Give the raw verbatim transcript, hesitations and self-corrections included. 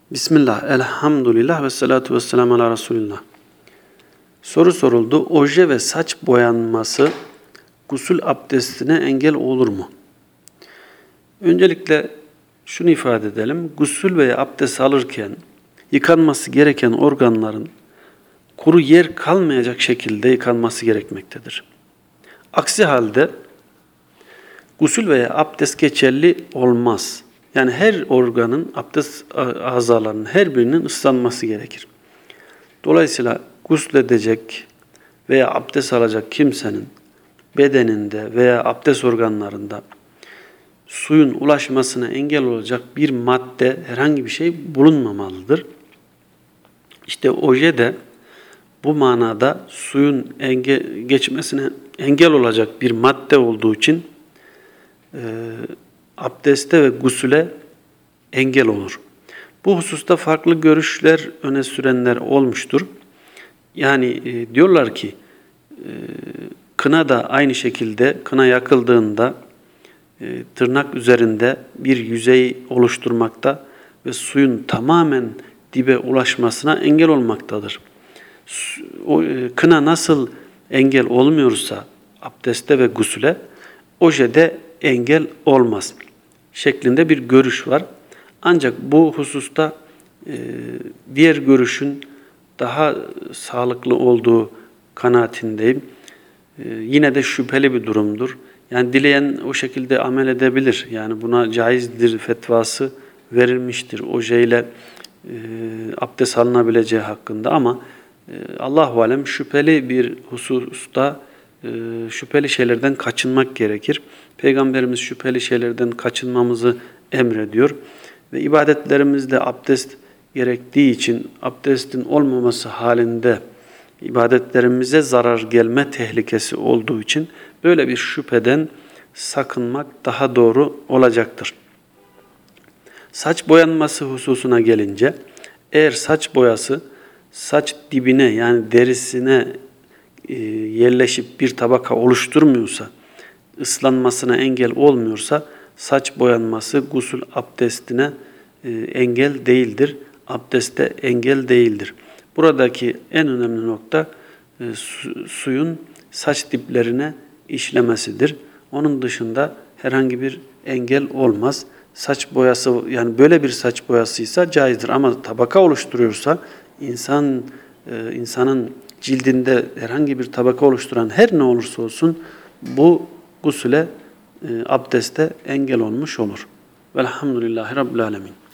Bismillah, elhamdülillah ve salatu ve selamu ala Resulillah. Soru soruldu. Oje ve saç boyanması gusül abdestine engel olur mu? Öncelikle şunu ifade edelim. Gusül veya abdest alırken yıkanması gereken organların kuru yer kalmayacak şekilde yıkanması gerekmektedir. Aksi halde gusül veya abdest geçerli olmaz. Yani her organın, abdest azalarının her birinin ıslanması gerekir. Dolayısıyla gusledecek veya abdest alacak kimsenin bedeninde veya abdest organlarında suyun ulaşmasına engel olacak bir madde, herhangi bir şey bulunmamalıdır. İşte oje de bu manada suyun enge, geçmesine engel olacak bir madde olduğu için e, abdeste ve gusüle engel olur. Bu hususta farklı görüşler öne sürenler olmuştur. Yani e, diyorlar ki e, kına da aynı şekilde kına yakıldığında e, tırnak üzerinde bir yüzey oluşturmakta ve suyun tamamen dibe ulaşmasına engel olmaktadır. O, e, kına nasıl engel olmuyorsa abdeste ve gusüle, ojede engel olmaz şeklinde bir görüş var. Ancak bu hususta e, diğer görüşün daha sağlıklı olduğu kanaatindeyim. E, yine de şüpheli bir durumdur. Yani dileyen o şekilde amel edebilir. Yani buna caizdir fetvası verilmiştir. Ojeyle e, abdest alınabileceği hakkında ama e, Allahu alem şüpheli bir hususta e, şüpheli şeylerden kaçınmak gerekir. Peygamberimiz şüpheli şeylerden kaçınmamızı emrediyor. Ve ibadetlerimizde abdest gerektiği için abdestin olmaması halinde ibadetlerimize zarar gelme tehlikesi olduğu için böyle bir şüpheden sakınmak daha doğru olacaktır. Saç boyanması hususuna gelince, eğer saç boyası saç dibine yani derisine e, yerleşip bir tabaka oluşturmuyorsa, ıslanmasına engel olmuyorsa saç boyanması gusül abdestine e, engel değildir. Abdeste engel değildir. Buradaki en önemli nokta e, su, suyun saç diplerine işlemesidir. Onun dışında herhangi bir engel olmaz. Saç boyası yani böyle bir saç boyasıysa caizdir ama tabaka oluşturuyorsa insan e, insanın cildinde herhangi bir tabaka oluşturan her ne olursa olsun bu gusüle, e, abdeste engel olmuş olur. Velhamdülillahi Rabbil Alemin.